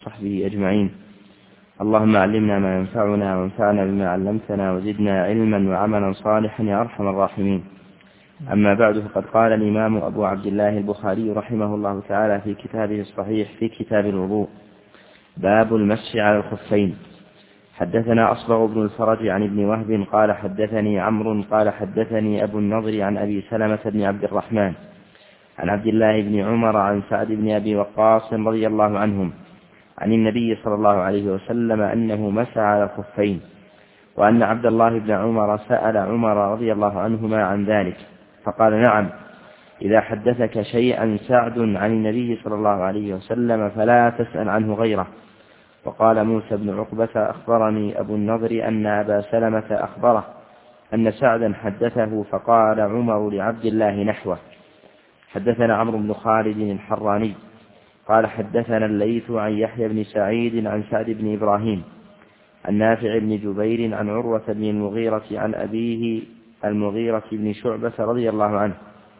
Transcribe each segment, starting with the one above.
وصحبه أجمعين. اللهم علمنا ما ينفعنا وانفعنا بما علمتنا وزدنا علما وعملا صالحا يا أرحم الراحمين. أما بعد، فقد قال الإمام أبو عبد الله البخاري رحمه الله تعالى في كتابه الصحيح في كتاب الوضوء: باب المسح على الخفين. حدثنا أصبغ بن الفرج عن ابن وهب قال حدثني عمرو قال حدثني أبو النضر عن أبي سلمة بن عبد الرحمن عن عبد الله بن عمر عن سعد بن أبي وقاص رضي الله عنهم عن النبي صلى الله عليه وسلم أنه مسح على الخفين، وأن عبد الله بن عمر سأل عمر رضي الله عنهما عن ذلك فقال: نعم، إذا حدثك شيئا سعد عن النبي صلى الله عليه وسلم فلا تسأل عنه غيره. وقال موسى بن عقبة: أخبرني أبو النضر أن أبا سلمة أخبره أن سعدا حدثه، فقال عمر لعبد الله نحوه. حدثنا عمرو بن خالد الحراني قال حدثنا الليث عن يحيى بن سعيد عن سعد بن إبراهيم عن نافع بن جبير عن عروة بن المغيرة عن أبيه المغيرة بن شعبة رضي الله عنه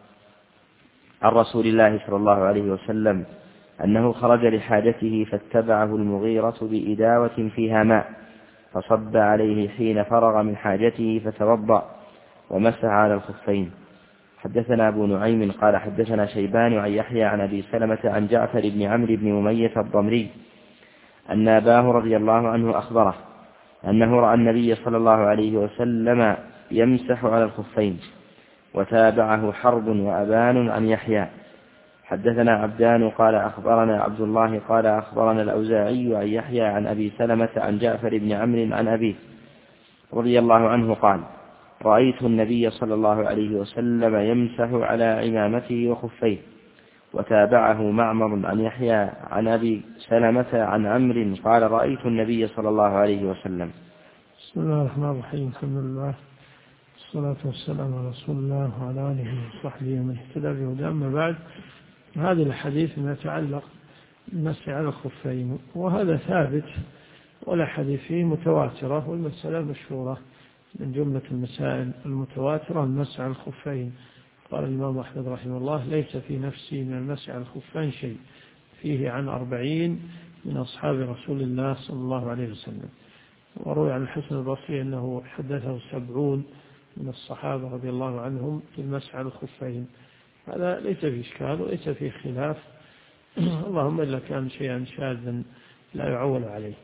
عن رسول الله صلى الله عليه وسلم أنه خرج لحاجته فاتبعه المغيرة بإداوة فيها ماء فصب عليه حين فرغ من حاجته فتوضأ ومسح على الخفين. حدثنا أبو نعيم قال حدثنا شيبان عن يحيى عن أبي سلمة عن جعفر بن عمرو بن أمية الضمري أن أباه رضي الله عنه أخبره أنه رأى النبي صلى الله عليه وسلم يمسح على الخفين. وتابعه حرب وأبان عن يحيى. حدثنا عبدان قال أخبرنا عبد الله قال أخبرنا الأوزاعي عن يحيى عن أبي سلمة عن جعفر بن عمرو عن أبيه رضي الله عنه قال: رأيت النبي صلى الله عليه وسلم يمسح على عمامته وخفيه. وتابعه معمر عن يحيى عن أبي سلمة عن عمرو قال: رأيت النبي صلى الله عليه وسلم. بسم الله الرحمن الرحيم. الحمد لله والصلاة والسلام على رسول الله وعلى آله وصحبه ومن اهتدى بهداه. أما بعد، هذه الحديث ما يتعلق بالمسح على الخفين، وهذا ثابت، والأحاديث فيه متواترة، والمسألة مشهورة. من جملة المسائل المتواترة المسح على الخفين. قال الإمام أحمد رحمه الله: ليس في نفسي من المسح على الخفين شيء، فيه عن 40 من أصحاب رسول الله صلى الله عليه وسلم. وروي عن الحسن البصري أنه حدثه 70 من الصحابة رضي الله عنهم في المسح على الخفين. هذا ليس فيه إشكال وليس فيه خلاف، اللهم إلا كان شيئا شاذا لا يعول عليه.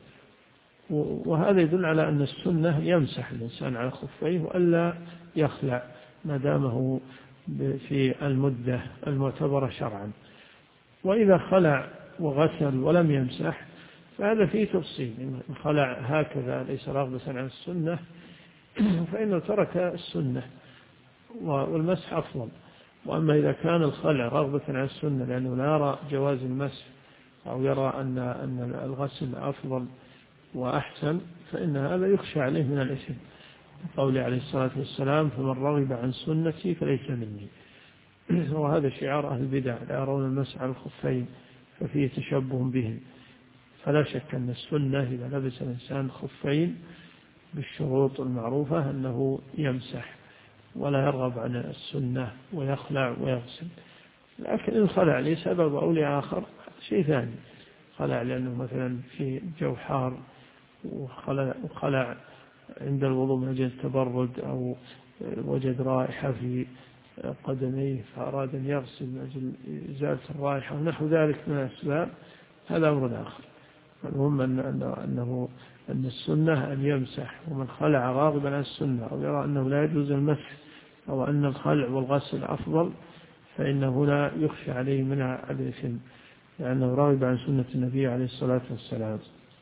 وهذا يدل على أن السنة يمسح الإنسان على خفيه وألا يخلع ما دامه في المدة المعتبرة شرعا. وإذا خلع وغسل ولم يمسح فهذا فيه تفصيل. إن خلع هكذا ليس راغبا عن السنة فإنه ترك السنة والمسح أفضل. وأما إذا كان الخلع رغبة عن السنة لأنه لا يرى جواز المسح أو يرى أن الغسل أفضل وأحسن، فإن هذا يخشى عليه من الإثم. قوله عليه الصلاة والسلام: فمن رغب عن سنتي فليس مني. وهذا شعار أهل البدع، لا يرون المسح على الخفين ففيه تشبه بهم. فلا شك أن السنة إذا لبس الإنسان خفين بالشروط المعروفة أنه يمسح ولا يرغب عن السنة ويخلع ويغسل. لكن إن خلع لسبب أو لآخر شيء ثاني، خلع لأنه مثلا في جو حار وخلع عند الوضوء من أجل التبرد، أو وجد رائحة في قدميه فأراد أن يغسل من أجل إزالة الرائحة ونحو ذلك من الأسباب، هذا أمر آخر. المهم أن السنة أن يمسح. ومن خلع راغبا عن السنة أو يرى أنه لا يجوز المسح أو أن الخلع والغسل أفضل فإن هنا يخشى عليه من الإثم لأنه راغب عن سنة النبي عليه الصلاة والسلام.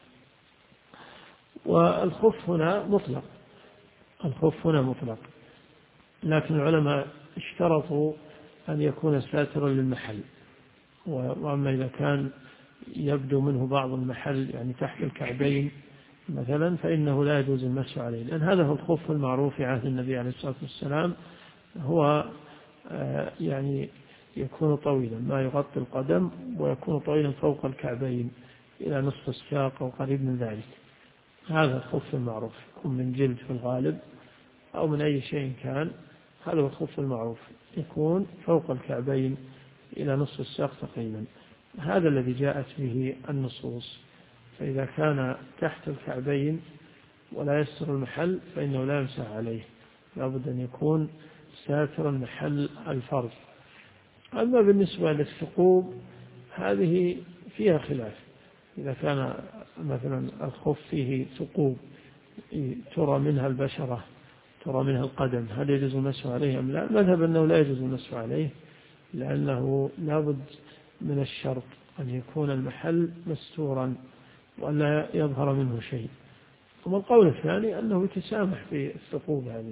والخف هنا مطلق، الخف هنا مطلق، لكن العلماء اشترطوا أن يكون ساترا للمحل. وأما إذا كان يبدو منه بعض المحل يعني تحت الكعبين مثلا فإنه لا يجوز المسح عليه، لأن هذا هو الخف المعروف في عهد النبي عليه الصلاة والسلام. هو يعني يكون طويلا ما يغطي القدم، ويكون طويلا فوق الكعبين إلى نصف الساق أو قريب من ذلك. هذا الخف المعروف، يكون من جلد في الغالب أو من أي شيء كان. هذا هو الخف المعروف، يكون فوق الكعبين إلى نصف الساق تقريبا. هذا الذي جاءت به النصوص. فإذا كان تحت الكعبين ولا يستر المحل فإنه لا يمسح عليه، لابد أن يكون ساترا محل الفرج. أما بالنسبة للثقوب هذه فيها خلاف، إذا كان مثلا الخف فيه ثقوب ترى منها البشرة ترى منها القدم، هل يجوز المسح عليه أم لا؟ مذهب أنه لا يجوز المسح عليه، لأنه لابد من الشرط أن يكون المحل مستورا ولا يظهر منه شيء. ثم القول الثاني أنه يتسامح في الثقوب هذه،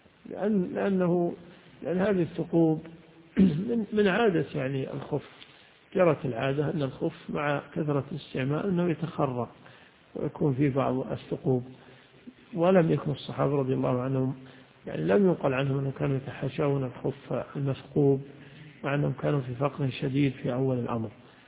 لأن هذه الثقوب من عادة يعني الخف، جرت العادة أن الخف مع كثرة الاستعمال أنه يتخرق ويكون فيه بعض الثقوب، ولم يكن الصحابة رضي الله عنهم يعني لم يقل عنهم أنهم كانوا يتحاشون الخف المثقوب، مع أنهم كانوا في فقر شديد في أول الأمر.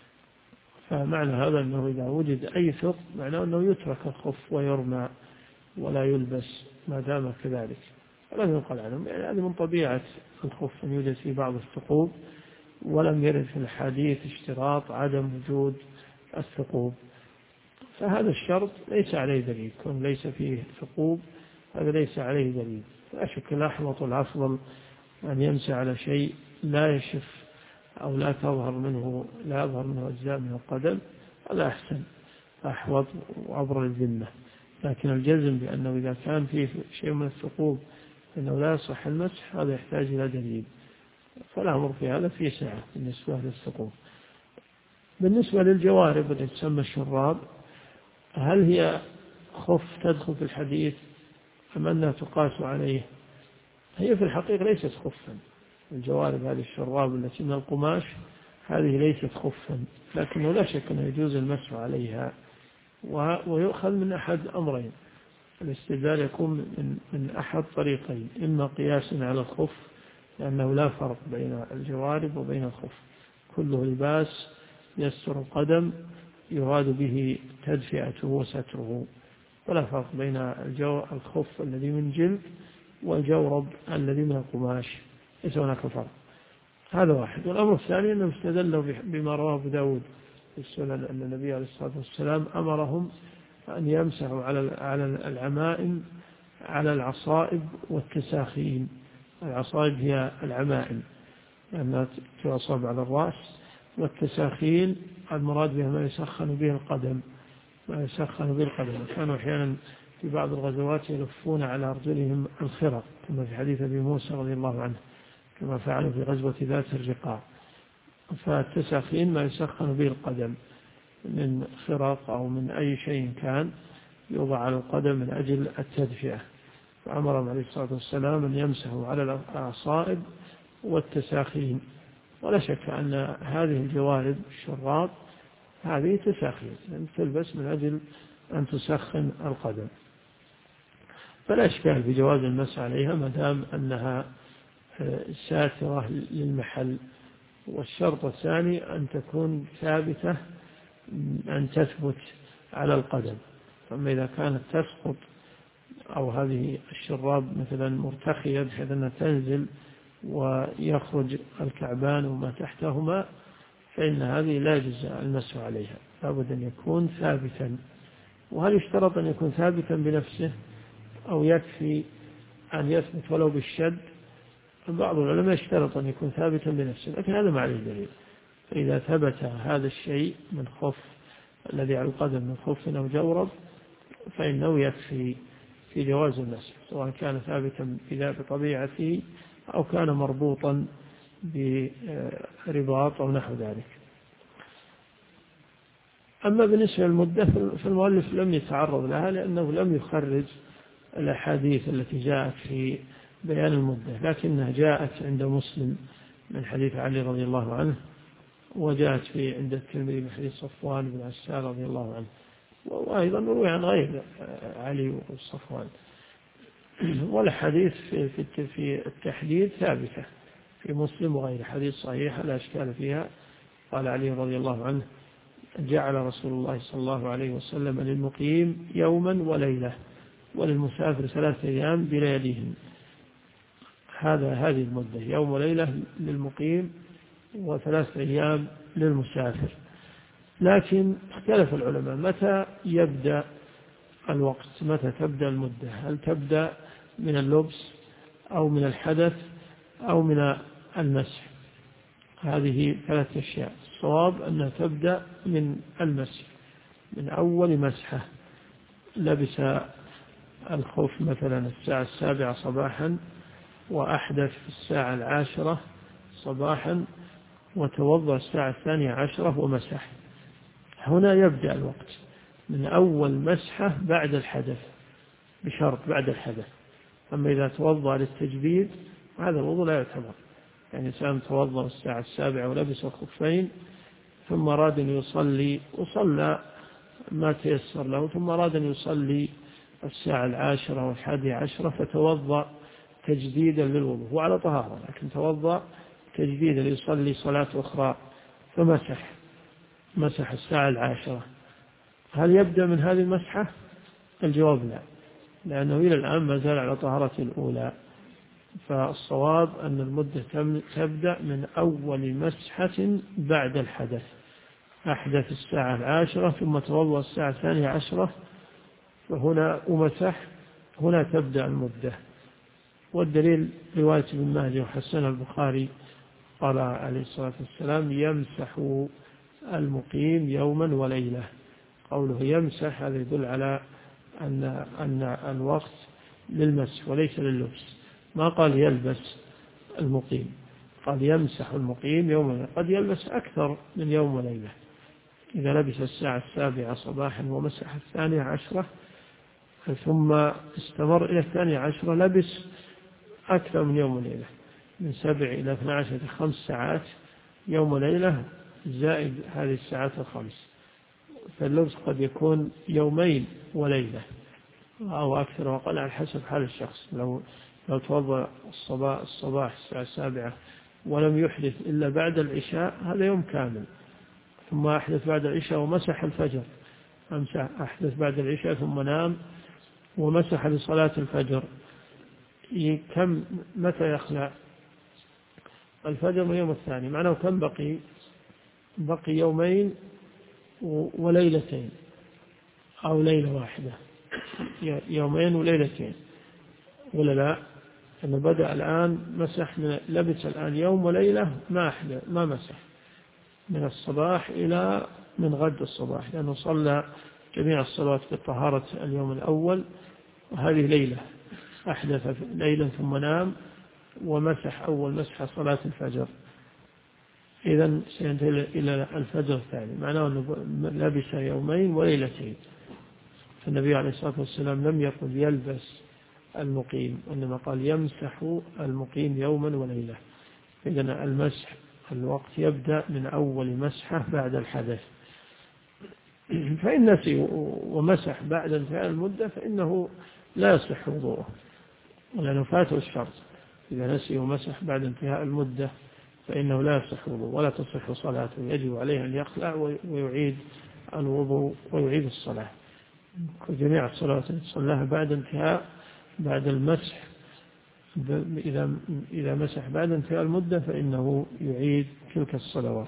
فمعنى هذا أنه إذا وجد أي ثقب معناه أنه يترك الخف ويرمى ولا يلبس ما دام كذلك، ولم يقل عنهم يعني هذه من طبيعة الخف أن يوجد في بعض الثقوب، ولم يرد في الحديث اشتراط عدم وجود الثقوب. فهذا الشرط ليس عليه دليل، كون ليس فيه ثقوب هذا ليس عليه دليل. لا شك الأحوط والأفضل أن يمسح على شيء لا يشف أو لا يظهر منه أجزاء من القدم، هذا أحسن أحوط وأبرى للذمة. لكن الجزم بأنه إذا كان فيه شيء من الثقوب أنه لا يصح المسح هذا يحتاج إلى دليل، فالأمر في هذا في سعة بالنسبة للثقوب. بالنسبة للجوارب التي تسمى الشراب، هل هي خف تدخل في الحديث أم أنها تقاس عليه؟ هي في الحقيقة ليست خفا، الجوارب هذه الشراب التي من القماش هذه ليست خفا، لكنه لا شك أنه يجوز المسح عليها، ويؤخذ من أحد أمرين، الاستدلال يكون من أحد طريقين، إما قياسا على الخف لأنه لا فرق بين الجوارب وبين الخف، كله لباس يستر القدم يراد به تدفئته وستره، ولا فرق بين الخف الذي من جلد والجورب الذي من القماش، ليس هناك فرق. هذا واحد. والأمر الثاني أنهم استدلوا بما رواه أبو داود في السنن أن النبي عليه الصلاة والسلام أمرهم أن يمسحوا على العمائم على العصائب والتساخين. العصائب هي العمائم لأنها تعصب على الرأس، والتساخين المراد بها ما يسخن به القدم، كانوا أحيانا في بعض الغزوات يلفون على أرجلهم الخرق كما في حديث أبي موسى رضي الله عنه، كما فعلوا في غزوة ذات الرقاع. فالتساخين ما يسخن به القدم من خرق أو من أي شيء كان يوضع على القدم من أجل التدفئة، فأمرهم عليه الصلاة والسلام أن يمسحوا على العصائب والتساخين. ولا شك أن هذه الجوارب الشراب هذه تساخين تلبس من أجل أن تسخن القدم، فلا إشكال في جواز المسح عليها ما دام أنها ساترة للمحل. والشرط الثاني أن تكون ثابتة، أن تثبت على القدم. فأما إذا كانت تسقط أو هذه الشراب مثلا مرتخية بحيث أنها تنزل ويخرج الكعبان وما تحتهما فإن هذه لا يجوز المسح عليها، لابد أن يكون ثابتا. وهل يشترط أن يكون ثابتا بنفسه أو يكفي أن يثبت ولو بالشد؟ بعض العلماء يشترط أن يكون ثابتا بنفسه، لكن هذا ما عليه دليل. فإذا ثبت هذا الشيء من خف الذي على القدم من خف أو جورب فإنه يكفي في جواز المسح، سواء كان ثابتا بطبيعته أو كان مربوطا برباط أو نحو ذلك. أما بالنسبة للمدة فالمؤلف لم يتعرض لها لأنه لم يخرج الأحاديث التي جاءت في بيان المدة، لكنها جاءت عند مسلم من حديث علي رضي الله عنه، وجاءت عند الترمذي من حديث صفوان بن عسال رضي الله عنه، وأيضا روي عن غير علي وصفوان. والحديث في التحديد ثابتة في مسلم وغير حديث صحيحة لا إشكال فيها. قال علي رضي الله عنه: جعل رسول الله صلى الله عليه وسلم للمقيم يوما وليلة وللمسافر 3 أيام بلياليهم. هذه المدة، يوم وليلة للمقيم و3 أيام للمسافر. لكن اختلف العلماء متى يبدأ الوقت، متى تبدأ المدة، هل تبدأ من اللبس أو من الحدث أو من المسح. هذه 3 أشياء. الصواب أنها تبدأ من المسح، من أول مسحة. لبس الخف مثلا الساعة 7 صباحا وأحدث في الساعة 10 صباحا وتوضأ الساعة 12 ومسح، هنا يبدأ الوقت من أول مسحة بعد الحدث، بشرط بعد الحدث. أما إذا توضأ للتجديد هذا الوضوء لا يعتبر. يعني إنسان توضأ الساعة 7 ولبس الخفين ثم أراد أن يصلي وصلى ما تيسر له، ثم أراد أن يصلي الساعة 10 و11 فتوضأ تجديدا للوضوء، هو على طهارة لكن توضأ تجديدا ليصلي صلاة أخرى مسح الساعة 10. هل يبدأ من هذه المسحة؟ الجواب لا، لأنه إلى الآن ما زال على طهارة الأولى. فالصواب أن المدة تبدأ من أول مسحة بعد الحدث. أحدث الساعة 10 ثم توضأ الساعة 12 فهنا ومسح، هنا تبدأ المدة. والدليل رواية ابن مهدي وحسن البخاري قال عليه الصلاة والسلام يمسح المقيم يوما وليلة. قوله يمسح هذا يدل على أن الوقت للمسح وليس لللبس. ما قال يلبس المقيم، قال يمسح المقيم يوما، قد يلبس أكثر من يوم وليلة. إذا لبس الساعة 7 صباحا ومسح 12 ثم استمر إلى 12 لبس أكثر من يوم وليلة، من 7 إلى 12 5 ساعات يوم وليلة زائد هذه الساعات 5. فاللبس قد يكون يومين وليلة أو أكثر وأقل على حسب حال الشخص. لو توضأ الصباح الساعة 7 ولم يحدث إلا بعد العشاء هذا يوم كامل، ثم أحدث بعد العشاء ومسح الفجر، أحدث بعد العشاء ثم نام ومسح لصلاة الفجر، متى يخلع الفجر من يوم الثاني؟ معناه كم بقي يومين وليلتين أو ليلة واحدة، يومين وليلتين ولا لا؟ أنه بدأ الآن مسح لبس الآن يوم وليلة ما مسح من الصباح إلى من غد الصباح، لأنه صلى جميع الصلوات بالطهارة اليوم الأول، وهذه ليلة أحدث ليلا ثم نام ومسح أول مسح صلاة الفجر. إذن سينتهي إلى الفجر الثاني، معناه أنه لبس يومين وليلتين. فالنبي عليه الصلاة والسلام لم يقل يلبس المقيم، إنما قال يمسح المقيم يوما وليلة. إذن المسح الوقت يبدأ من أول مسحة بعد الحدث. فإن نسي ومسح بعد انتهاء المدة فإنه لا يصح وضوءه، لأنه فاته الشرط. إذا نسي ومسح بعد انتهاء المدة فإنه لا يصح وضوء ولا تصح صلاته، يجب عليه أن يخلع ويعيد الوضوء ويعيد الصلاة. جميع الصلوات التي صلاها بعد المسح، إذا مسح بعد انتهاء المدة فإنه يعيد تلك الصلوات.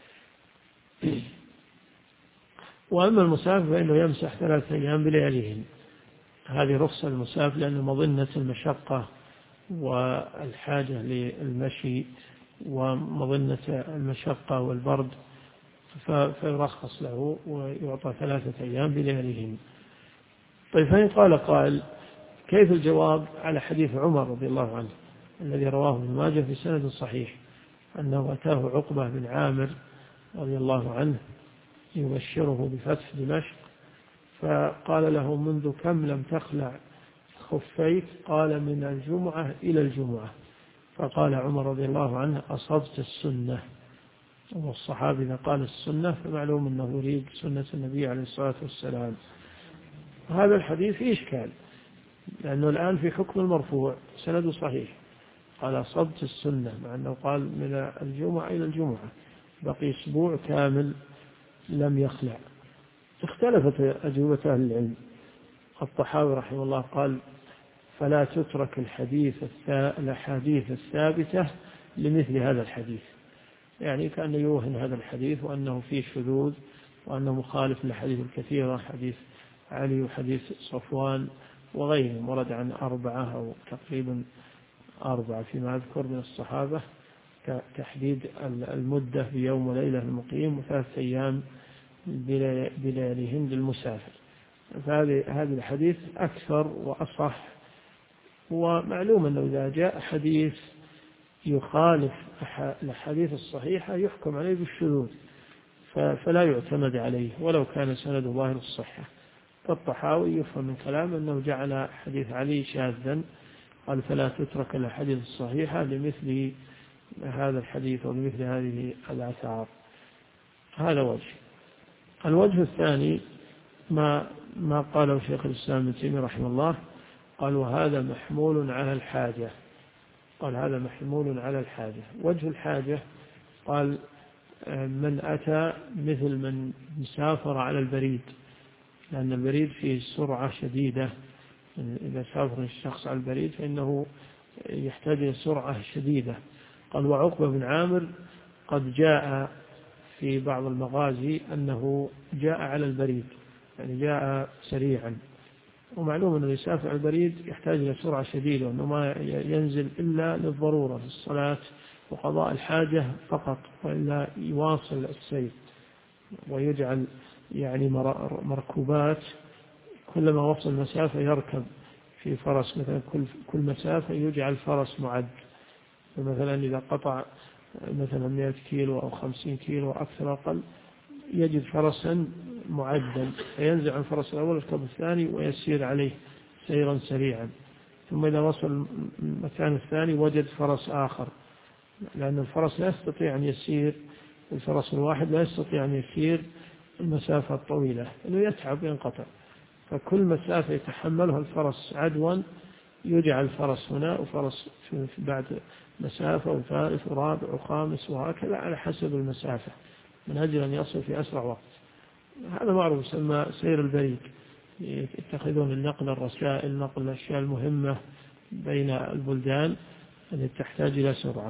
وأما المسافر فإنه يمسح 3 أيام بلياليهن. هذه رخصة المسافر لأن مظنة المشقة والحاجة للمشي ومظنة المشقة والبرد فيرخص له ويعطى 3 أيام بلياليهن. طيب فإن قال قائل كيف الجواب على حديث عمر رضي الله عنه الذي رواه ابن ماجه في سند صحيح أنه أتاه عقبة بن عامر رضي الله عنه يبشره بفتح دمشق، فقال له منذ كم لم تخلع خفيك؟ قال من الجمعة إلى الجمعة. فقال عمر رضي الله عنه أصبت السنة. والصحابي إذا قال السنة فمعلوم أنه يريد سنة النبي عليه الصلاة والسلام. هذا الحديث فيه إشكال لأنه الآن في حكم المرفوع سند صحيح، قال أصبت السنة مع أنه قال من الجمعة إلى الجمعة، بقي أسبوع كامل لم يخلع. اختلفت أجوبة أهل العلم. الطحاوي رحمه الله قال فلا تترك الأحاديث الثابتة لمثل هذا الحديث، يعني كأنه يوهن هذا الحديث وأنه فيه شذوذ وأنه مخالف للحديث الكثيرة، حديث علي وحديث صفوان وغيرهم، ورد عن 4 أو تقريبا 4 فيما أذكر من الصحابة، كتحديد المدة بيوم وليلة المقيم و3 أيام بلياليهن للمسافر. فهذه الحديث أكثر وأصح. ومعلوم أنه إذا جاء حديث يخالف الحديث الصحيحة يحكم عليه بالشذوذ، فلا يعتمد عليه ولو كان سنده ظاهر الصحة. فالطحاوي يفهم من كلام أنه جعل حديث علي شاذا، قال فلا تترك الأحاديث الصحيحة لمثل هذا الحديث ولمثل هذه الآثار. هذا وجه. الوجه الثاني ما قاله شيخ الإسلام ابن تيمية رحمه الله، قال وهذا محمول على الحاجة. قال هذا محمول على الحاجة. وجه الحاجة قال من أتى مثل من مسافر على البريد، لأن البريد فيه سرعة شديدة، إذا سافر الشخص على البريد فإنه يحتاج إلى سرعة شديدة. قال وعقبة بن عامر قد جاء في بعض المغازي أنه جاء على البريد، يعني جاء سريعا. ومعلوم أنه يسافر على البريد يحتاج إلى سرعة شديدة، وأنه ما ينزل إلا للضرورة في الصلاة وقضاء الحاجة فقط، وإلا يواصل السير. ويجعل يعني مركوبات كلما وصل مسافة يركب في فرس، مثلا كل مسافة يجعل فرس معد. فمثلا إذا قطع مثلا 100 كيلو أو 50 كيلو أكثر أقل يجد فرسا معدا، فينزع عن الفرس الأول يركب الثاني ويسير عليه سيرا سريعا. ثم إذا وصل المكان الثاني وجد فرس آخر، لأن الفرس لا يستطيع أن يسير، الفرس الواحد لا يستطيع أن يسير المسافة الطويلة، إنه يتعب وينقطع. فكل مسافة يتحملها الفرس عدوا يجعل فرس هنا وفرس بعد مسافة وثالث ورابع وخامس وهكذا على حسب المسافة، من أجل أن يصل في أسرع وقت. هذا معروف يسمى سير البريد. يتخذون النقل الرسائل، نقل الأشياء المهمة بين البلدان التي تحتاج إلى سرعة.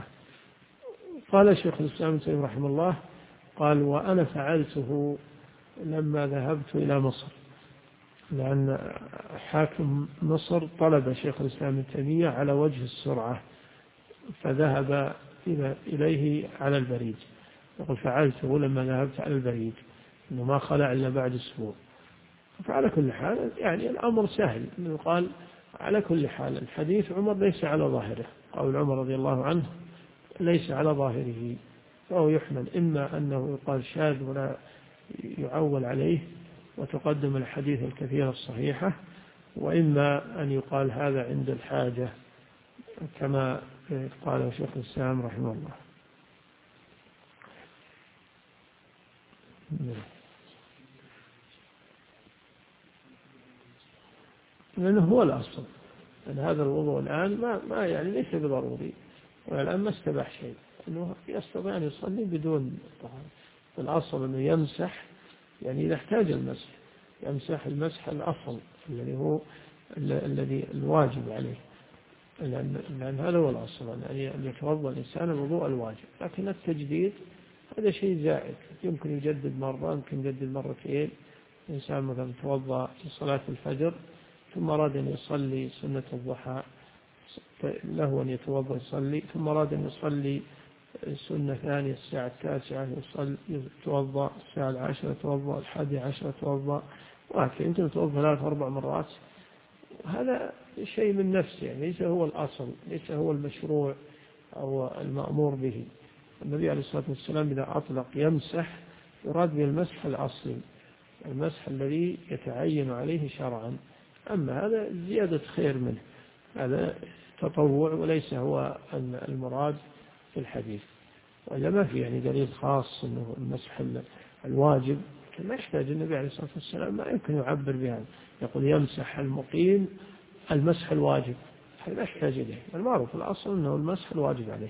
قال شيخ الإسلام ابن تيمية رحمه الله قال وأنا فعلته لما ذهبت إلى مصر، لأن حاكم مصر طلب شيخ الإسلام ابن تيمية على وجه السرعة فذهب إليه على البريد. يقول فعلته لما ذهبت على البريد، إنه ما خلع إلا بعد أسبوع. فعلى كل حال يعني الأمر سهل، إنه قال على كل حال الحديث عمر ليس على ظاهره، قول عمر رضي الله عنه ليس على ظاهره، فهو يحمل إما أنه يقال شاذ ولا يعول عليه وتقدم الحديث الكثيرة الصحيحة، وإما أن يقال هذا عند الحاجة كما قال شيخ الإسلام رحمه الله. لأنه هو الأصل أن هذا الوضوء الآن ما يعني ليس بضروري، والآن ما استباح شيء، أنه يستطيع أن يصلي بدون طهارة. الأصل أنه يمسح، يعني إذا احتاج المسح يمسح المسح الأصل الذي هو الذي الواجب عليه، لأن هذا هو الأصل أن يتوضأ الإنسان الوضوء الواجب. لكن التجديد هذا شيء زائد، يمكن يجدد مرة، يمكن يجدد مرتين. الإنسان مثلا توضأ في صلاة الفجر ثم أراد أن يصلي سنة الضحى، له أن يتوضأ يصلي، ثم أراد أن يصلي سنة ثانية الساعة 9 يتوضأ، الساعة 10 يتوضأ، 11 يتوضأ، وهكذا يمكن يتوضأ 3-4 مرات. هذا شيء من نفسه، يعني ليس هو الأصل، ليس هو المشروع أو المأمور به. النبي عليه الصلاة والسلام إذا أطلق يمسح يراد به المسح الأصلي، المسح الذي يتعين عليه شرعا. أما هذا زيادة خير منه، هذا تطوع وليس هو المراد في الحديث. وإلا ما في يعني دليل خاص أنه المسح الواجب، ما يحتاج النبي عليه الصلاة والسلام، ما يمكن يعبر بهذا، يقول يمسح المقيم المسح الواجب، هذا لا يحتاج إليه. المعروف الأصل أنه المسح الواجب عليه.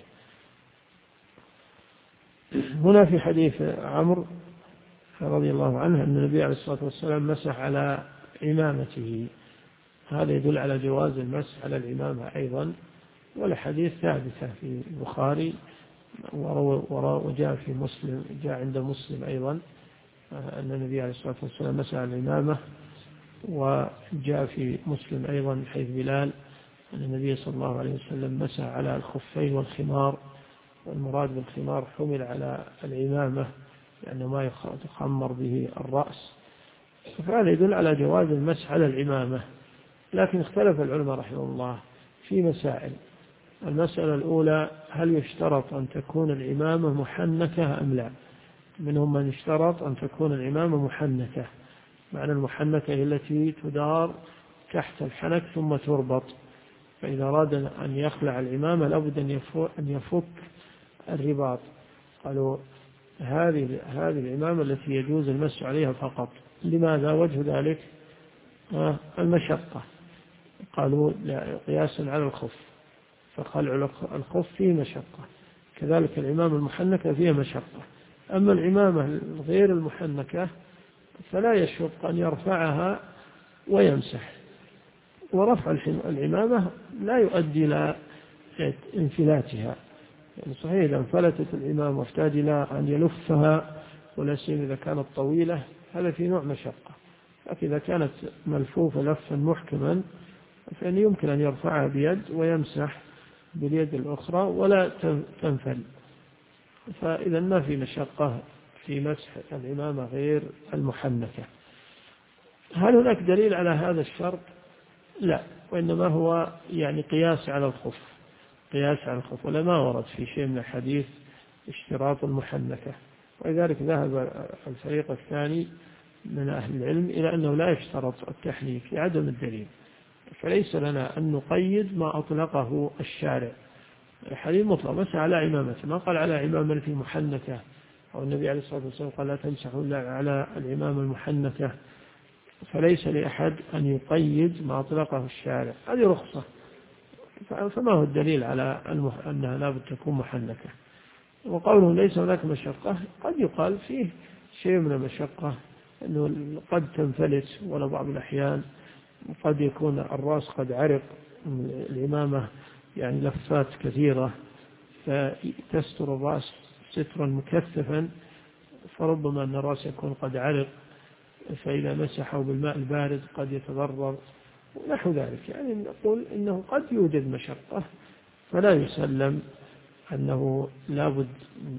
هنا في حديث عمرو رضي الله عنه أن النبي عليه الصلاة والسلام مسح على إمامته، هذا يدل على جواز المسح على الإمامة أيضا. والحديث ثابتة في البخاري وجاء في مسلم، جاء عند مسلم أيضا أن النبي عليه الصلاة والسلام مسح العمامة. وجاء في مسلم أيضا من حيث بلال أن النبي صلى الله عليه وسلم مسح على الخفين والخمار، والمراد بالخمار حمل على العمامة لأنه ما يخمر به الرأس، فهذا يدل على جواز المسح على العمامة. لكن اختلف العلماء رحمه الله في مسائل. المسألة الأولى: هل يشترط أن تكون العمامة محنكة أم لا؟ منهم من اشترط أن تكون العمامة محنكة، معنى المحنكة هي التي تدار تحت الحنك ثم تربط، فإذا أراد أن يخلع العمامة لابد أن يفك الرباط. قالوا هذه العمامة التي يجوز المسح عليها فقط. لماذا؟ وجه ذلك المشقة. قالوا قياسا على الخف، فخلع الخف فيه مشقة، كذلك العمامة المحنكة فيها مشقة. أما العمامة غير المحنكة فلا يشق أن يرفعها ويمسح، ورفع العمامة لا يؤدي إلى انفلاتها. يعني صحيح إذا انفلتت العمامة واحتاج إلى أن يلفها، ولا سيما إذا كانت طويلة، هذا في نوع مشقة. لكن إذا كانت ملفوفة لفا محكما فإن يمكن أن يرفعها بيد ويمسح باليد الأخرى ولا تنفل، فإذا ما في مشقة في مسح العمامة غير المحنكة. هل هناك دليل على هذا الشرط؟ لا، وإنما هو يعني قياس على الخف، قياس على الخف، ولا ما ورد في شيء من الحديث اشتراط المحنكة. ولذلك ذهب الفريق الثاني من أهل العلم إلى أنه لا يشترط التحنيك لعدم الدليل، فليس لنا أن نقيد ما أطلقه الشارع. الحديث مطلق مسح على عمامته، ما قال على عمامة محنكة، أو النبي عليه الصلاة والسلام قال لا تمسحوا إلا على العمامة المحنكة، فليس لأحد أن يقيد ما أطلقه الشارع، هذه رخصة. فما هو الدليل على أنها لا بد تكون محنكة؟ وقوله ليس هناك مشقة، قد يقال فيه شيء من المشقة، أنه قد تنفلت، ولا بعض الأحيان قد يكون الرأس قد عرق العمامة، يعني لفات كثيرة فتستر الرأس سترا مكثفا، فربما أن الرأس يكون قد عرق، فإذا مسحه بالماء البارد قد يتضرر ونحو ذلك. يعني نقول إنه قد يوجد مشقة، فلا يسلم أنه لابد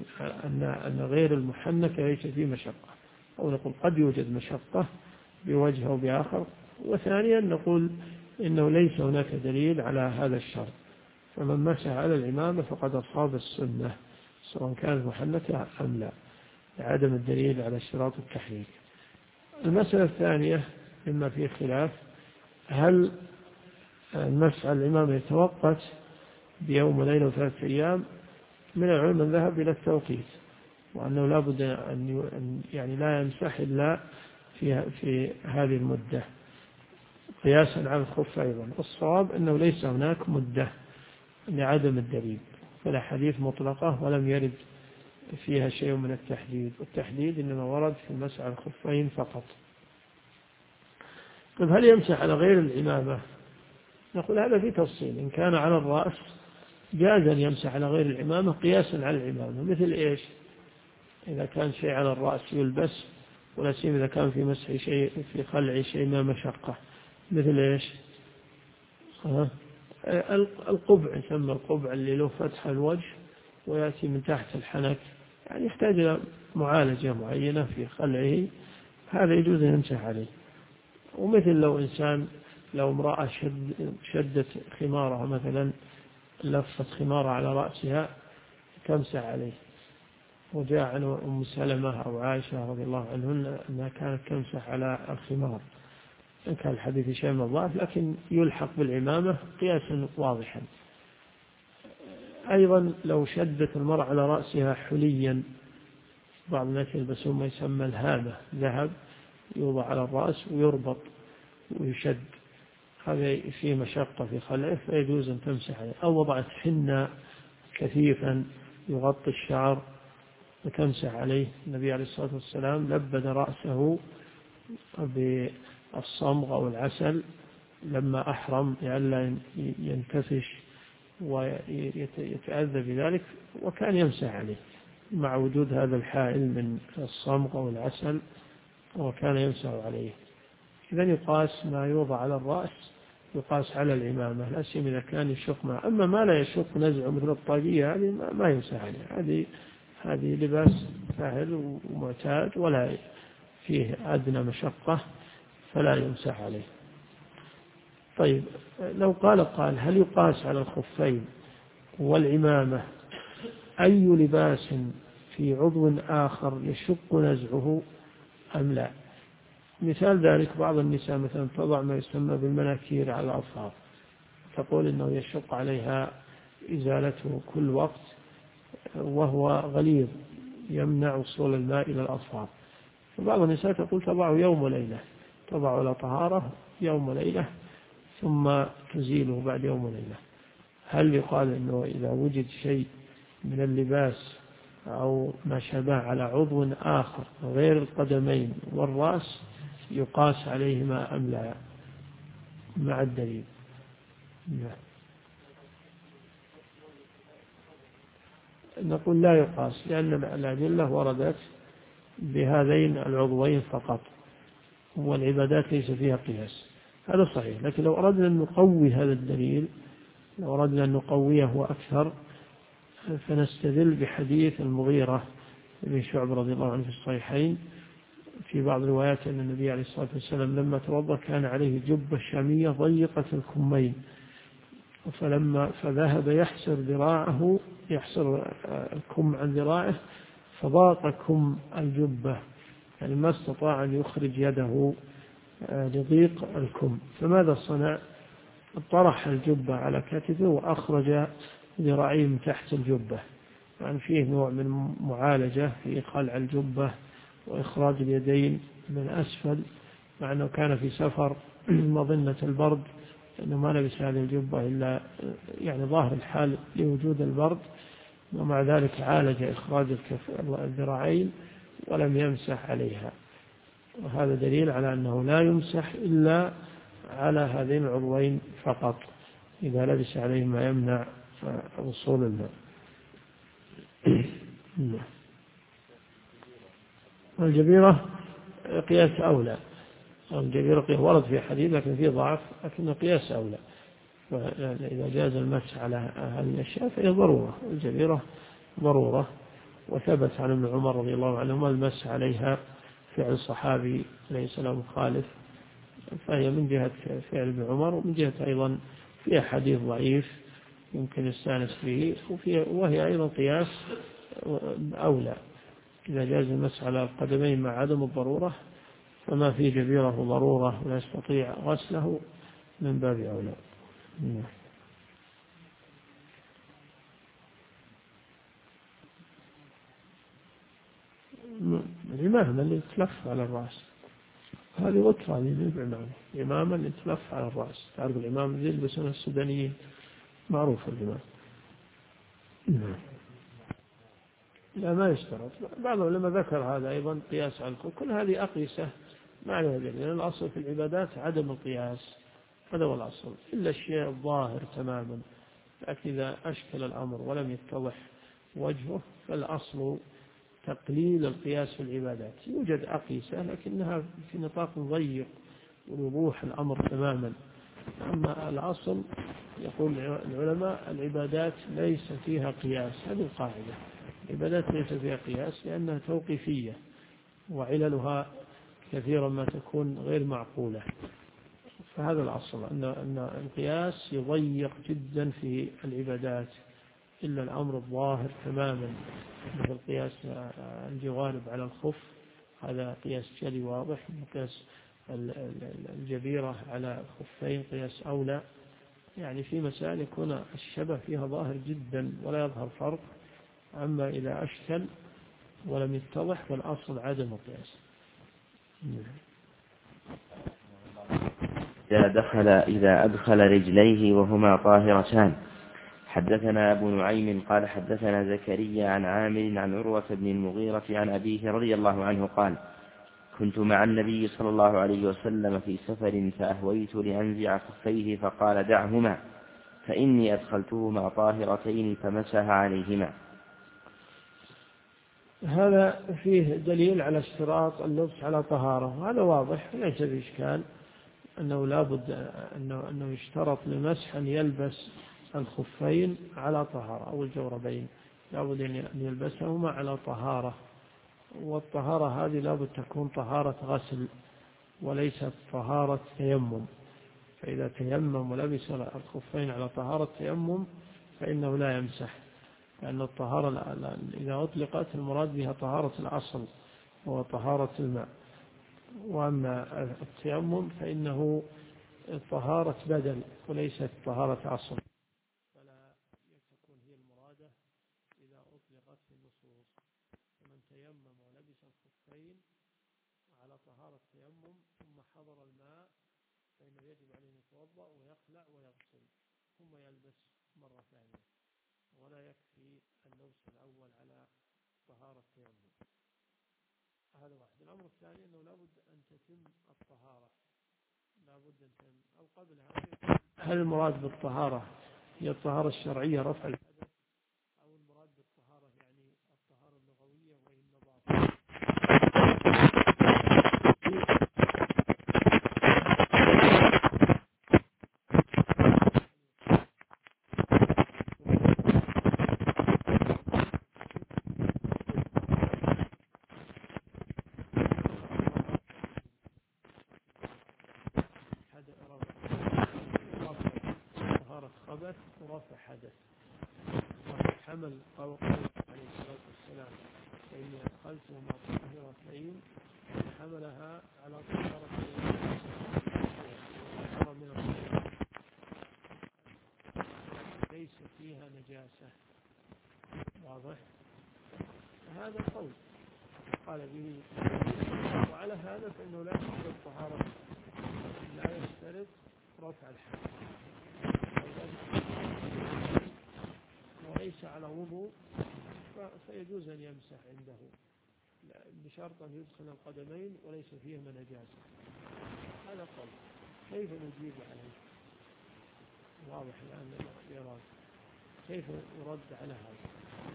أن غير المحنك ليس فيه مشقة، أو نقول قد يوجد مشقة بوجه أو بآخر. وثانيا نقول إنه ليس هناك دليل على هذا الشرط، فمن مسح على العمامة فقد أصاب السنة سواء كانت محنكة أم لا، لعدم الدليل على اشتراط التحريك. المسألة الثانية مما فيه خلاف: هل المسح على العمامة يتوقت بيوم وليلة وثلاثة أيام؟ من العلم من ذهب إلى التوقيت، وأنه لا بد أن يعني لا يمسح إلا في هذه المدة، قياسا على الخف أيضا. الصواب أنه ليس هناك مدة لعدم الدليل، فلا حديث مطلقة ولم يرد فيها شيء من التحديد، والتحديد إنما ورد في المسح على الخفين فقط. طيب هل يمسح على غير العمامة؟ نقول هذا في تفصيل. إن كان على الرأس جاز أن يمسح على غير العمامة قياسا على العمامة. مثل إيش؟ إذا كان شيء على الرأس يلبس، ولا سيما إذا كان في مسح شيء في خلع شيء من مشقة. مثل إيش؟ القبع، يسمى القبع اللي له فتح الوجه ويأتي من تحت الحنك، يعني يحتاج إلى معالجة معينة في خلعه، هذا يجوز أن يمسح عليه. ومثل لو امرأة شدت خمارها مثلا، لفت خمارها على رأسها، تمسح عليه. وجاء عن أم سلمة أو عائشة رضي الله عنهن أنها كانت تمسح على الخمار. إن كان الحديث شيء من الضعف، لكن يلحق بالعمامة قياسا واضحا. أيضا لو شدت المرأة على رأسها حليا، بعض الناس يلبسون ما يسمى الهامة، ذهب يوضع على الرأس ويربط ويشد، هذا فيه مشقة في خلعه، فيجوز أن تمسح عليه. أو وضعت حنة كثيفا يغطي الشعر وتمسح عليه. النبي عليه الصلاة والسلام لبد رأسه بالصمغ أو العسل لما أحرم لئلا ينتفش ويتأذى بذلك، وكان يمسح عليه. مع وجود هذا الحائل من الصمغ أو العسل وكان يمسح عليه. إذا يقاس ما يوضع على الرأس يقاس على العمامة، لا سيما إذا كان يشق معه. أما ما لا يشق نزعه مثل الطاقية هذه ما يمسح عليه، هذه لباس سهل ومعتاد ولا فيه أدنى مشقة فلا يمسح عليه. طيب لو قال هل يقاس على الخفين والعمامة أي لباس في عضو آخر يشق نزعه أم لا؟ مثال ذلك بعض النساء مثلا تضع ما يسمى بالمناكير على الأظفار، تقول إنه يشق عليها إزالته كل وقت وهو غليظ يمنع وصول الماء إلى الأظفار. فبعض النساء تقول تضع يوم وليلة، تضع على طهارة يوم وليلة ثم تزيله بعد يوم وليلة. هل يقال أنه إذا وجد شيء من اللباس أو ما شبه على عضو آخر غير القدمين والرأس يقاس عليهما أم لا مع الدليل؟ نقول لا يقاس، لأن الأدلة وردت بهذين العضوين فقط والعبادات ليس فيها قياس. هذا صحيح، لكن لو أردنا أن نقوي هذا الدليل، لو أردنا أن نقويه أكثر، فنستدل بحديث المغيرة بن شعبة رضي الله عنه في الصحيحين في بعض الروايات أن النبي عليه الصلاة والسلام لما توضأ كان عليه جبة شامية ضيقة الكمين، فذهب يحسر ذراعه، يحسر الكم عن ذراعه فضاق كم الجبة، يعني ما استطاع أن يخرج يده لضيق الكم. فماذا صنع؟ طرح الجبة على كتفه وأخرج ذراعيه من تحت الجبة، يعني فيه نوع من معالجة في خلع الجبة وإخراج اليدين من أسفل، مع أنه كان في سفر مظنة البرد لأنه ما لبس هذه الجبة إلا يعني ظاهر الحال لوجود البرد، ومع ذلك عالج إخراج الذراعين ولم يمسح عليها. وهذا دليل على أنه لا يمسح إلا على هذين العضوين فقط إذا لبس عليه ما يمنع وصول الماء. الجبيرة قياس أولى، الجبيرة ورد في حديث لكن فيه ضعف، لكن قياس أولى. إذا جاز المسح على هذه الأشياء فهي ضرورة، الجبيرة ضرورة، وثبت عن ابن عمر رضي الله عنهما المسح عليها فعل صحابي ليس له مخالف، فهي من جهة فعل ابن عمر ومن جهة أيضا فيها حديث ضعيف يمكن يستانس به، وهي أيضا قياس أولى. إذا جاز المسح على القدمين مع عدم الضرورة فما في جبيرة ضرورة ولا يستطيع غسله من باب أولى. العمامة اللي تلف على الرأس هذه وكرة العمامة اللي تلف على الرأس، تعرف العمامة اللي يلبسونها السودانيين معروف العمامة. لا ما يشترط، بعض العلماء ذكر هذا أيضا قياس على كل هذه أقيسة ما لها دليل، لأن الأصل في العبادات عدم القياس، هذا هو الأصل إلا الشيء الظاهر تماما، لكن إذا أشكل الأمر ولم يتضح وجهه فالأصل تقليل القياس في العبادات. يوجد أقيسة لكنها في نطاق ضيق ووضوح الأمر تماما. أما الأصل يقول العلماء العبادات ليس فيها قياس، هذه القاعدة، العبادات ليس فيها قياس لأنها توقيفية وعللها كثيرا ما تكون غير معقولة. فهذا الأصل أن القياس يضيق جدا في العبادات إلا الأمر الظاهر تماما، مثل قياس الجوارب على الخف هذا قياس جلي واضح، قياس الجبيرة على الخفين قياس أولى، يعني في مسائل يكون الشبه فيها ظاهر جدا ولا يظهر فرق. أما إذا أشكل ولم يتضح فالأصل عدم القياس. إذا أدخل رجليه وهما طاهرتان. حدثنا أبو نعيم قال حدثنا زكريا عن عامر عن عروة بن المغيرة عن أبيه رضي الله عنه قال كنت مع النبي صلى الله عليه وسلم في سفر فأهويت لأنزع خفيه فقال دعهما فإني أدخلتهما طاهرتين فمسح عليهما. هذا فيه دليل على اشتراط اللبس على طهارة، وهذا واضح ليس بإشكال أنه لا بد أنه يشترط للمسح أن يلبس الخفين على طهارة أو الجوربين، لا بد أن يلبسهما على طهارة، والطهارة هذه لا بد تكون طهارة غسل وليست طهارة تيمم. فإذا تيمم ولبس الخفين على طهارة تيمم فإنه لا يمسح، لأن الطهارة إذا أطلقت المراد بها طهارة الأصل وهو طهارة الماء، وأما التيمم فإنه طهارة بدل وليست طهارة أصل، فلا تكون هي المرادة إذا أطلقت في النصوص. فمن تيمم ولبس الخفين على طهارة تيمم ثم حضر الماء فإنه يجب عليه أن يتوضأ ويخلع ويغسل ثم يلبس مرة ثانية، ولا يكفي اللبس الأول على طهارة تيمم. هذا واحد. الأمر الثاني أنه لابد أن تتم الطهارة، لابد أن تتم أو قبل هذا. هل المراد بالطهارة هي الطهارة الشرعية رفع الحدث، أو المراد بالطهارة يعني الطهارة اللغوية وهي النظافة؟ طهارة خبث ورفع حدث. حمل قول عليه الصلاة والسلام فإني أدخلتهما طاهرتين، حملها على طهارتين من الطهارة ليس فيها نجاسة. واضح؟ هذا قول قال به، وعلى هذا فإنه لا يشترط الطهارة، لا يشترط رفع الحدث وليس على وضوء فيجوز أن يمسح عنده بشرط أن يدخل القدمين وليس فيهما نجاسة. هذا قول. كيف نجيب عليه؟ واضح الآن الإيراد. كيف يرد على هذا؟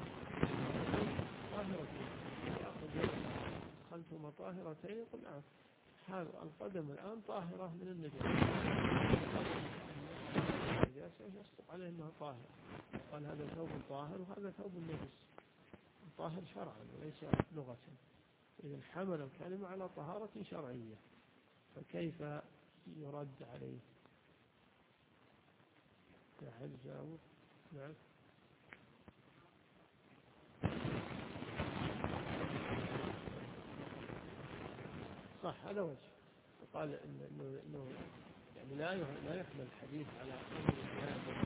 طاهرتين يأخذ دخلتهما طاهرتين يقول نعم هذا القدم الآن طاهرة من النجاسة، يصدق عليه أنها طاهرة. قال هذا ثوب طاهر وهذا ثوب النجس، طاهر شرعا وليس لغة. إذا حمل الكلمة على طهارة شرعية، فكيف يرد عليه؟ أحد جاوب؟ نعم. صح، هذا وجه. قال إنه يعني لا يحمل الحديث على هذا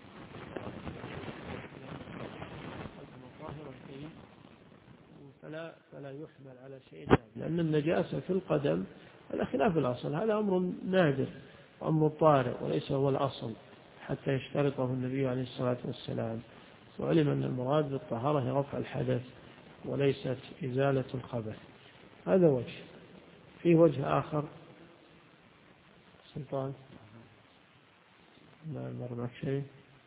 طاهرا فيه، فلا يحمل على شيء نادر، لأن النجاسة في القدم هذا خلاف الأصل، هذا أمر نادر أمر طارئ وليس هو الأصل حتى يشترطه النبي عليه الصلاة والسلام. وعلم أن المراد بالطهارة هي رفع الحدث وليست إزالة الخبث. هذا وجه. في وجه آخر سلطان؟ ما مر معك شيء؟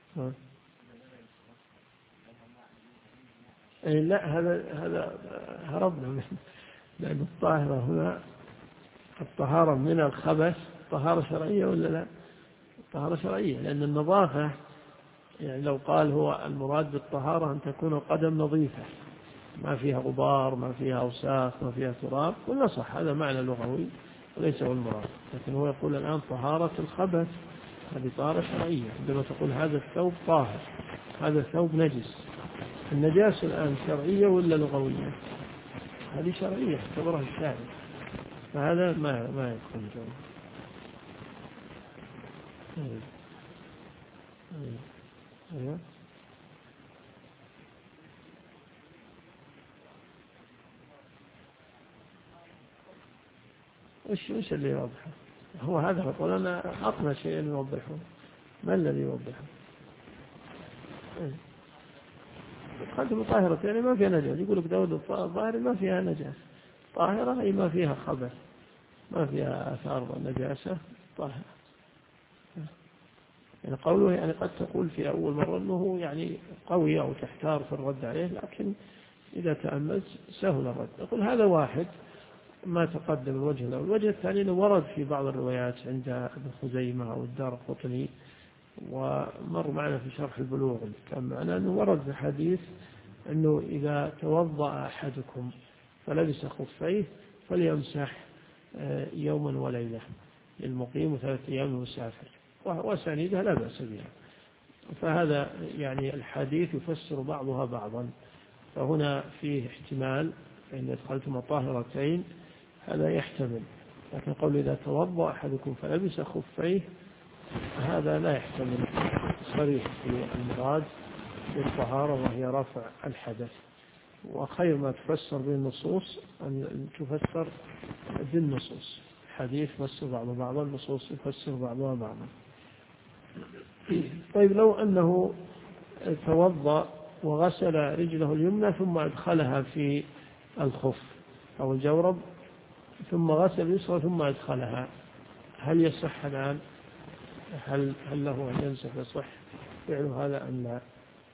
لا، هذا هربنا منه، لأن الطاهرة هنا الطهارة من الخبث طهارة شرعية ولا لا؟ طهارة شرعية، لأن النظافة يعني لو قال هو المراد بالطهارة أن تكون القدم نظيفة ما فيها غبار ما فيها أوساخ ما فيها تراب قلنا صح، هذا معنى لغوي وليس هو المراد. لكن هو يقول الآن طهارة الخبث، هذه طهارة شرعية. عندما تقول هذا الثوب طاهر هذا الثوب نجس، النجاسة الآن شرعية ولا لغوية؟ هذه شرعية اعتبرها الشارع، فهذا ما يدخل الجواب. أيوه. وش اللي يوضحه؟ هو هذا يقول أنا أقنى شيء يوضحه، ما الذي يوضحه؟ الخاتم طاهرة يعني ما فيها نجاسة، يقول لك داود الظاهر ما فيها نجاسة، طاهرة أي ما فيها خبث ما فيها آثار نجاسة طاهرة. يعني قوله يعني قد تقول في أول مرة أنه يعني قوي أو تحتار في الرد عليه، لكن إذا تأملت سهل الرد. نقول هذا واحد ما تقدم الوجه الأول. الوجه الثاني ورد في بعض الروايات عند ابن خزيمة أو الدارقطني، ومر معنا في شرح البلوغ كان معنا أنه ورد في حديث أنه إذا توضأ أحدكم فلبس خفيه فليمسح يوما وليلة للمقيم 3 أيام المسافر، وأسانيدها لا بأس بها. فهذا يعني الحديث يفسر بعضها بعضا، فهنا فيه احتمال إن أدخلتم طاهرتين هذا يحتمل، لكن قول إذا توضأ أحدكم فلبس خفيه هذا لا يحتمل صريح في المراد بالطهارة وهي رفع الحدث. وخير ما تفسر بالنصوص أن تفسر بالنصوص، الحديث يفسر بعضها النصوص يفسر بعضها بعضا. طيب لو أنه توضأ وغسل رجله اليمنى ثم أدخلها في الخف أو الجورب ثم غسل اليسرى ثم أدخلها، هل يصح الآن؟ هل له أن يمسح يصح فعل هذا أم لا؟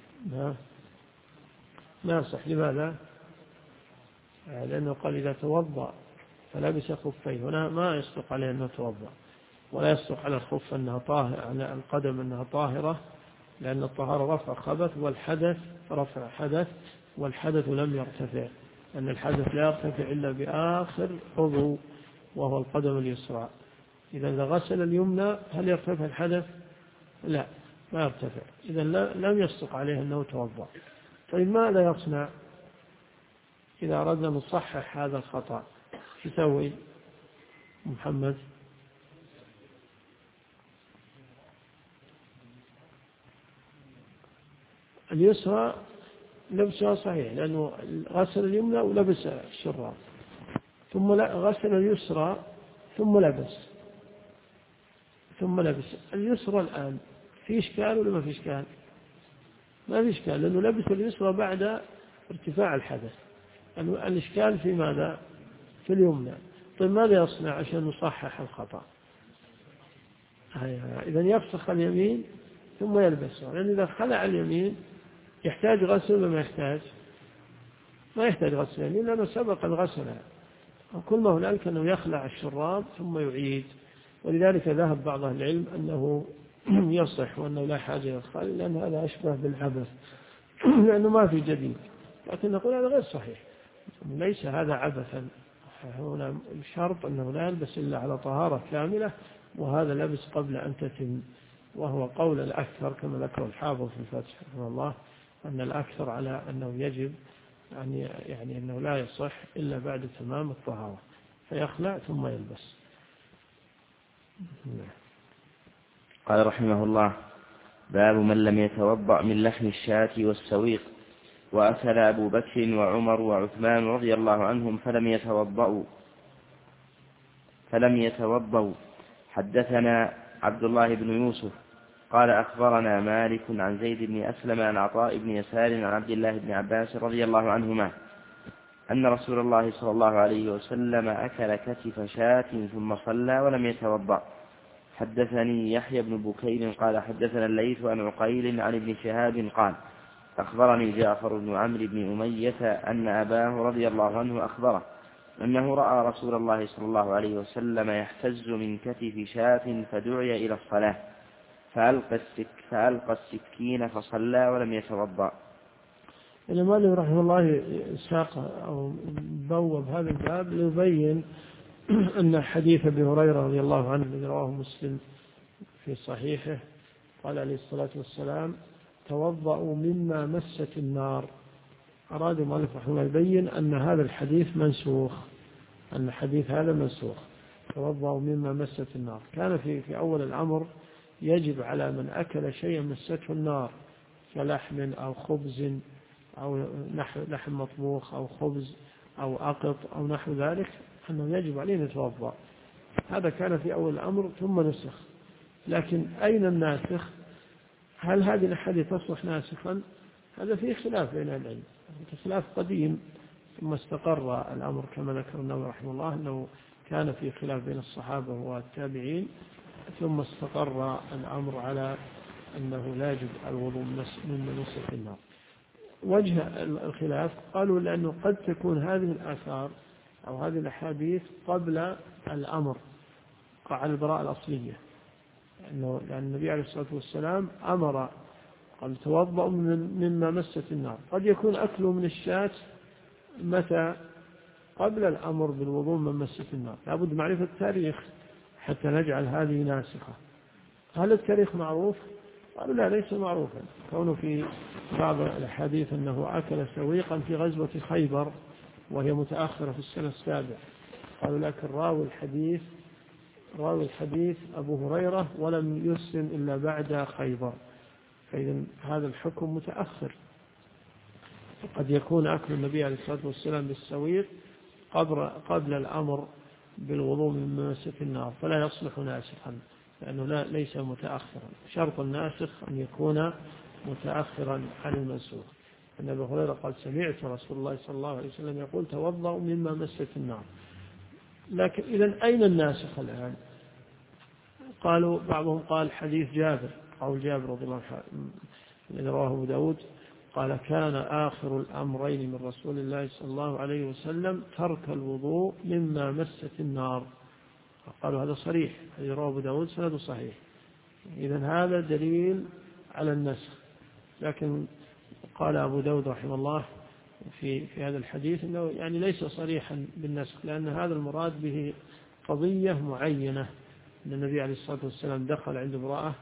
ما يصح. لماذا؟ لأنه قال إذا توضأ فلبس خفيه، هنا ما يصدق عليه أنه توضأ، ولا يصدق على الخف أنها طاهرة، على القدم أنها طاهرة، لأن الطهارة رفع خبث والحدث رفع حدث، والحدث لم يرتفع، أن الحدث لا يرتفع إلا بآخر عضو وهو القدم اليسرى. إذا غسل اليمنى هل يرتفع الحدث؟ لا، ما يرتفع، إذا لم يصدق عليه أنه توضأ. طيب ماذا يصنع إذا أردنا نصحح هذا الخطأ؟ يسوي محمد؟ اليسرى لبسها صحيح لأنه غسل اليمنى ولبس الشراب، ثم غسل اليسرى ثم لبس اليسرى. الآن في إشكال ولا ما في إشكال؟ ما في إشكال، لأنه لبس اليسرى بعد ارتفاع الحدث. الإشكال في ماذا؟ في اليمنى. طيب ماذا يصنع عشان نصحح الخطأ؟ إذا يفسخ اليمين ثم يلبسها، لأن إذا خلع اليمين يحتاج غسل ولا ما يحتاج؟ ما يحتاج غسل اليمين لأنه سبق الغسل، وكل ما هنالك أنه يخلع الشراب ثم يعيد. ولذلك ذهب بعض أهل العلم أنه يصح وأنه لا حاجة إلى الخلع، لأن هذا أشبه بالعبث لأنه ما في جديد. لكن نقول هذا غير صحيح، ليس هذا عبثا، هنا شرط أنه لا يلبس إلا على طهارة كاملة، وهذا لبس قبل أن تتم، وهو قول الأكثر كما ذكر الحافظ في الفتح رحمه الله، أن الأكثر على أنه يجب يعني أنه لا يصح إلا بعد تمام الطهارة، فيخلع ثم يلبس. قال رحمه الله: باب من لم يتوضأ من لحم الشاة والسويق. وأكل أبو بكر وعمر وعثمان رضي الله عنهم فلم يتوضأوا. حدثنا عبد الله بن يوسف قال أخبرنا مالك عن زيد بن أسلم عن عطاء بن يسار عن عبد الله بن عباس رضي الله عنهما أن رسول الله صلى الله عليه وسلم أكل كتف شاة ثم صلى ولم يتوضأ. حدثني يحيى بن بكير قال حدثنا الليث عن عقيل عن ابن شهاب قال أخبرني جعفر بن عمرو بن أمية أن أباه رضي الله عنه أخبره أنه رأى رسول الله صلى الله عليه وسلم يحتز من كتف شاة فدعي إلى الصلاة فألقى السكين فصلى ولم يتوضأ. الإمام رحمه الله ساق أو بوب هذا الباب ليبين أن حديث أبي هريرة رضي الله عنه الذي رواه مسلم في صحيحه قال عليه الصلاة والسلام: توضأوا مما مست النار. أراد المؤلف رحمه الله يبين أن هذا الحديث منسوخ، أن الحديث هذا منسوخ، توضأوا مما مست النار. كان في أول الأمر يجب على من أكل شيئا مسته النار كلحم أو خبز أو لحم مطبوخ أو خبز أو أقط أو نحو ذلك أنه يجب عليه أن يتوضأ. هذا كان في أول الأمر ثم نسخ. لكن أين الناسخ؟ هل هذه الأحاديث تصلح ناسخا؟ هذا فيه خلاف بين العلم، خلاف قديم ثم استقر الأمر كما ذكر النووي رحمه الله أنه كان في خلاف بين الصحابة والتابعين، ثم استقر الأمر على أنه لا يجب الوضوء من مسة النار. وجه الخلاف قالوا لأنه قد تكون هذه الآثار أو هذه الأحاديث قبل الأمر على البراءة الأصلية، لأن النبي عليه الصلاة والسلام أمر قال توضأ مما مست النار. قد يكون أكله من الشاة متى قبل الأمر بالوضوء من مست النار. لابد معرفة التاريخ حتى نجعل هذه ناسخة. هل التاريخ معروف؟ قالوا لا، ليس معروفا، كونه في بعض الحديث أنه أكل سويقا في غزوة خيبر وهي متأخرة في السنة السابعة. قالوا لكن راوي الحديث أبو هريرة ولم يسلم إلا بعد خيبر، فإذا هذا الحكم متأخر. قد يكون أكل النبي عليه الصلاة والسلام بالسويق قبل الأمر بالوضوء من مسة النار، فلا يصلح ناسخا لأنه ليس متأخرا. شرط الناسخ أن يكون متأخرا عن المنسوخ. أن أبو هريرة قال سمعت رسول الله صلى الله عليه وسلم يقول توضأ مما مست النار. لكن إذن أين الناسخ الآن؟ قالوا بعضهم قال حديث جابر، قول جابر رضي الله عنه الذي رواه أبو داود قال كان آخر الأمرين من رسول الله صلى الله عليه وسلم ترك الوضوء مما مست النار. قالوا هذا صريح، الذي رواه أبو داود سنده صحيح، إذن هذا دليل على النسخ. لكن قال أبو داود رحمه الله في هذا الحديث أنه يعني ليس صريحا بالنسخ، لأن هذا المراد به قضية معينة، أن النبي عليه الصلاة والسلام دخل عند امرأة،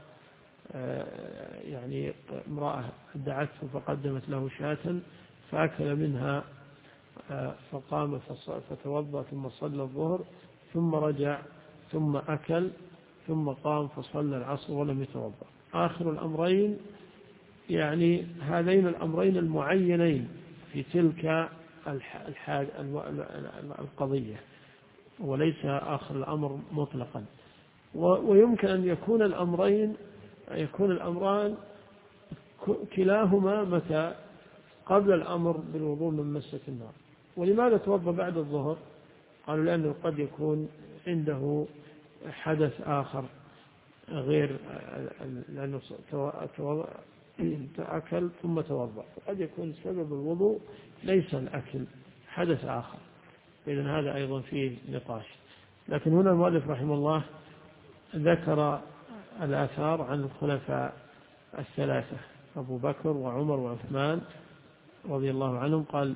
يعني امرأة دعته فقدمت له شاة فأكل منها، فقام فتوضأ ثم صلى الظهر ثم رجع ثم أكل ثم قام فصلى العصر ولم يتوضأ. آخر الأمرين يعني هذين الأمرين المعينين في تلك القضية، وليس آخر الأمر مطلقا. ويمكن أن يكون الأمران كلاهما متى قبل الأمر بالوضوء من مسة النار. ولماذا توضأ بعد الظهر؟ قالوا لأنه قد يكون عنده حدث آخر غير، لأنه أكل ثم توضأ، قد يكون سبب الوضوء ليس الأكل، حدث آخر. إذن هذا أيضا فيه نقاش. لكن هنا المؤلف رحمه الله ذكر الآثار عن الخلفاء الثلاثة أبو بكر وعمر وعثمان رضي الله عنهم. قال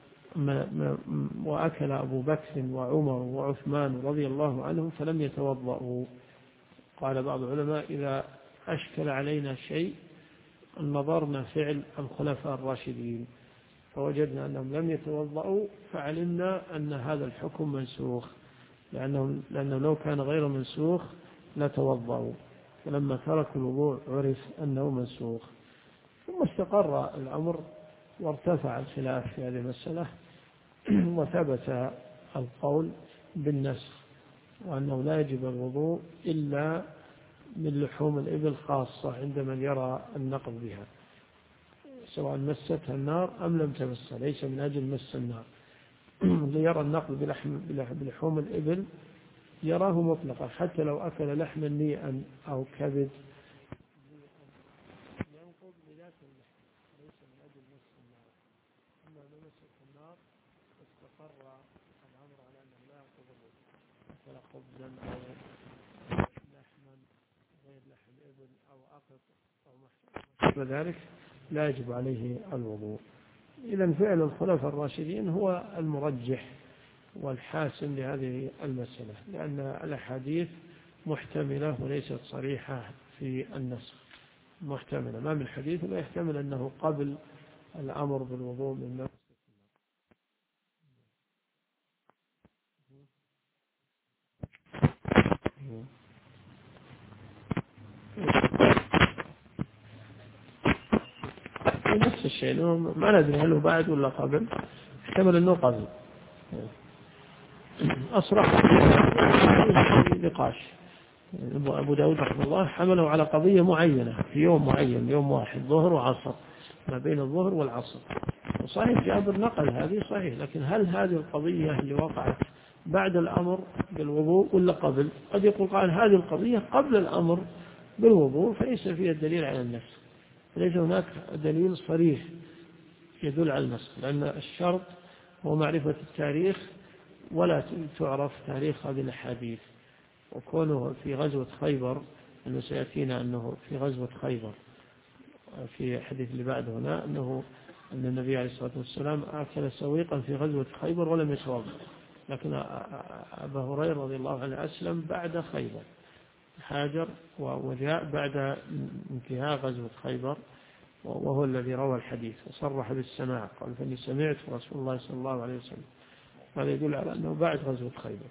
وأكل أبو بكر وعمر وعثمان رضي الله عنهم فلم يتوضأوا. قال بعض العلماء إذا أشكل علينا شيء نظرنا فعل الخلفاء الراشدين فوجدنا أنهم لم يتوضأوا فعلمنا أن هذا الحكم منسوخ، لأنه لو كان غير منسوخ لتوضأوا، فلما تركوا الوضوء عرف أنه منسوخ. ثم استقر الأمر وارتفع الخلاف في هذه المسألة وثبت القول بالنسخ، وأنه لا يجب الوضوء إلا من لحوم الإبل خاصة عند من يرى النقض بها، سواء مستها النار أم لم تمسها، ليس من أجل مس النار. اللي يرى النقض بلحوم الإبل يراه مطلقا، حتى لو أكل لحما نيئا أو كبد ينقض بذات اللحم، ليس من أجل مس النار. أما لمست النار استقر الأمر على أنه لا ينقض الوضوء، أكل خبزا أو لحما غير لحم إبل أو أقط أو محشر ذلك لا يجب عليه الوضوء. إذن فعل الخلفاء الراشدين هو المرجح والحاسم لهذه المسألة، لأن الأحاديث محتملة وليست صريحة في النسخ، محتملة. ما من حديث لا يحتمل أنه قبل الأمر بالوضوء من نفس نفس الشيء، ما ندري هل هو بعد ولا قبل، احتمل أنه قبل. أصرح نقاش. أبو داود رحمه الله حمله على قضية معينة في يوم معين، يوم واحد ظهر وعصر، ما بين الظهر والعصر. وصحيح جابر نقل هذه صحيح، لكن هل هذه القضية اللي وقعت بعد الأمر بالوضوء ولا قبل؟ قد يقول قال هذه القضية قبل الأمر بالوضوء فليس فيها الدليل على النفس، ليس هناك دليل صريح يدل على النسخ، لأن الشرط هو معرفة التاريخ ولا تعرف تاريخ هذه الأحاديث. وكونه في غزوة خيبر، أنه سيأتينا أنه في غزوة خيبر في الحديث اللي بعد هنا أن النبي عليه الصلاة والسلام أكل سويقا في غزوة خيبر ولم يتوضأ، لكن أبا هريرة رضي الله عنه أسلم بعد خيبر، هاجر وجاء بعد انتهاء غزوة خيبر، وهو الذي روى الحديث وصرح بالسماع، قال فإني سمعت رسول الله صلى الله عليه وسلم. هذا يدل على أنه بعد غزوة خيبر.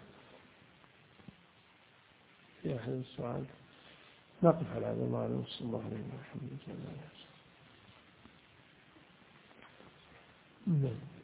في أحد السؤال؟ نقف على هذا. الله عليه وصلى الله عليه وسلم.